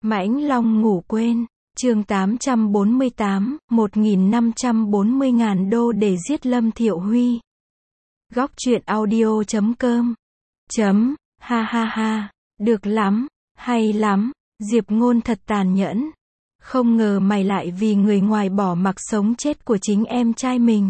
Mãnh Long ngủ quên. Chương 848, 1.540.000 đô để giết Lâm Thiệu Huy. Góc truyện audio.com. Ha ha ha. Được lắm. Hay lắm. Diệp Ngôn thật tàn nhẫn. Không ngờ mày lại vì người ngoài bỏ mặc sống chết của chính em trai mình.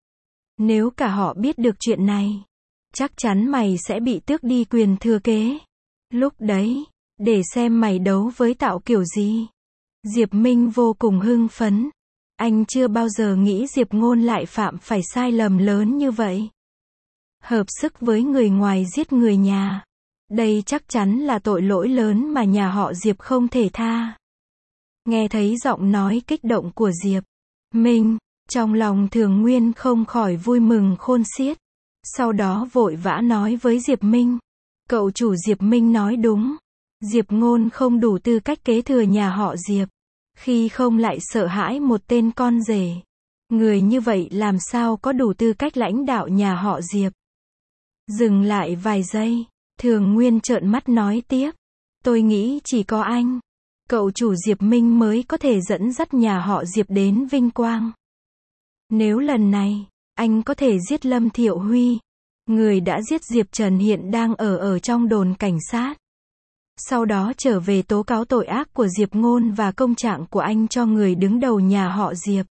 Nếu cả họ biết được chuyện này, chắc chắn mày sẽ bị tước đi quyền thừa kế. Lúc đấy, để xem mày đấu với Tạo kiểu gì. Diệp Minh vô cùng hưng phấn. Anh chưa bao giờ nghĩ Diệp Ngôn lại phạm phải sai lầm lớn như vậy. Hợp sức với người ngoài giết người nhà. Đây chắc chắn là tội lỗi lớn mà nhà họ Diệp không thể tha. Nghe thấy giọng nói kích động của Diệp Minh, trong lòng Thường Nguyên không khỏi vui mừng khôn xiết. Sau đó vội vã nói với Diệp Minh. Cậu chủ Diệp Minh nói đúng. Diệp Ngôn không đủ tư cách kế thừa nhà họ Diệp. Khi không lại sợ hãi một tên con rể. Người như vậy làm sao có đủ tư cách lãnh đạo nhà họ Diệp. Dừng lại vài giây, Thường Nguyên trợn mắt nói tiếp. Tôi nghĩ chỉ có anh, cậu chủ Diệp Minh mới có thể dẫn dắt nhà họ Diệp đến vinh quang. Nếu lần này, anh có thể giết Lâm Thiệu Huy, người đã giết Diệp Trần hiện đang ở trong đồn cảnh sát. Sau đó trở về tố cáo tội ác của Diệp Ngôn và công trạng của anh cho người đứng đầu nhà họ Diệp.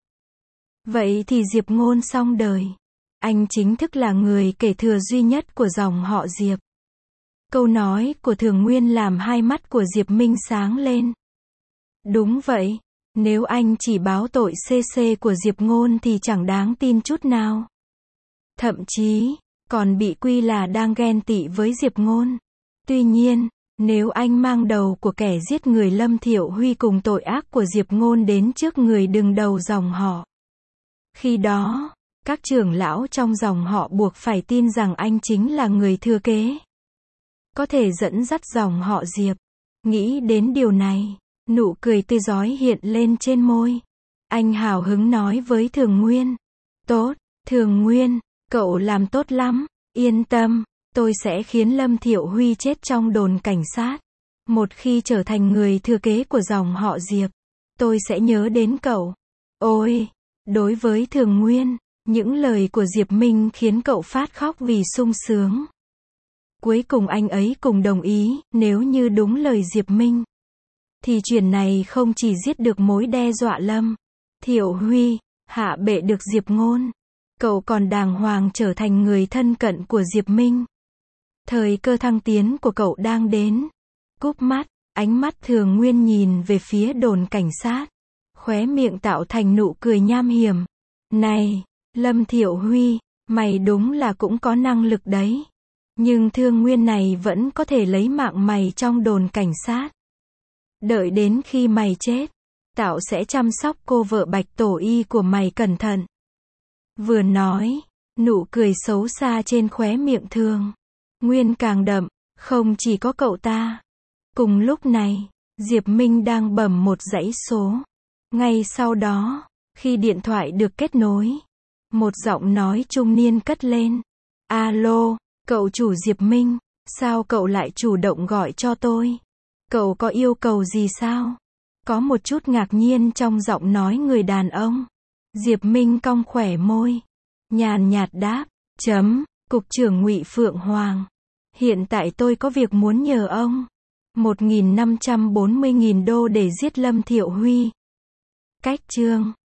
Vậy thì Diệp Ngôn xong đời. Anh chính thức là người kế thừa duy nhất của dòng họ Diệp. Câu nói của Thường Nguyên làm hai mắt của Diệp Minh sáng lên. Đúng vậy, nếu anh chỉ báo tội CC của Diệp Ngôn thì chẳng đáng tin chút nào. Thậm chí, còn bị quy là đang ghen tị với Diệp Ngôn. Tuy nhiên, nếu anh mang đầu của kẻ giết người Lâm Thiệu Huy cùng tội ác của Diệp Ngôn đến trước người đứng đầu dòng họ, khi đó, các trưởng lão trong dòng họ buộc phải tin rằng anh chính là người thừa kế, có thể dẫn dắt dòng họ Diệp. Nghĩ đến điều này, nụ cười tươi rói hiện lên trên môi. Anh hào hứng nói với Thường Nguyên. Tốt, Thường Nguyên, cậu làm tốt lắm, yên tâm. Tôi sẽ khiến Lâm Thiệu Huy chết trong đồn cảnh sát. Một khi trở thành người thừa kế của dòng họ Diệp, tôi sẽ nhớ đến cậu. Ôi, đối với Thường Nguyên, những lời của Diệp Minh khiến cậu phát khóc vì sung sướng. Cuối cùng anh ấy cùng đồng ý, nếu như đúng lời Diệp Minh, thì chuyện này không chỉ giết được mối đe dọa Lâm Thiệu Huy, hạ bệ được Diệp Ngôn, cậu còn đàng hoàng trở thành người thân cận của Diệp Minh. Thời cơ thăng tiến của cậu đang đến. Cúp mắt, ánh mắt Thường Nguyên nhìn về phía đồn cảnh sát. Khóe miệng tạo thành nụ cười nham hiểm. Này, Lâm Thiệu Huy, mày đúng là cũng có năng lực đấy. Nhưng Thương Nguyên này vẫn có thể lấy mạng mày trong đồn cảnh sát. Đợi đến khi mày chết, Tạo sẽ chăm sóc cô vợ Bạch Tổ Y của mày cẩn thận. Vừa nói, nụ cười xấu xa trên khóe miệng Thường Nguyên càng đậm, không chỉ có cậu ta. Cùng lúc này, Diệp Minh đang bấm một dãy số. Ngay sau đó, khi điện thoại được kết nối, một giọng nói trung niên cất lên. Alo, cậu chủ Diệp Minh, sao cậu lại chủ động gọi cho tôi? Cậu có yêu cầu gì sao? Có một chút ngạc nhiên trong giọng nói người đàn ông. Diệp Minh cong khóe môi, nhàn nhạt đáp, Cục trưởng Ngụy Phượng Hoàng. Hiện tại tôi có việc muốn nhờ ông. 1.540.000 đô để giết Lâm Thiệu Huy. Cách chương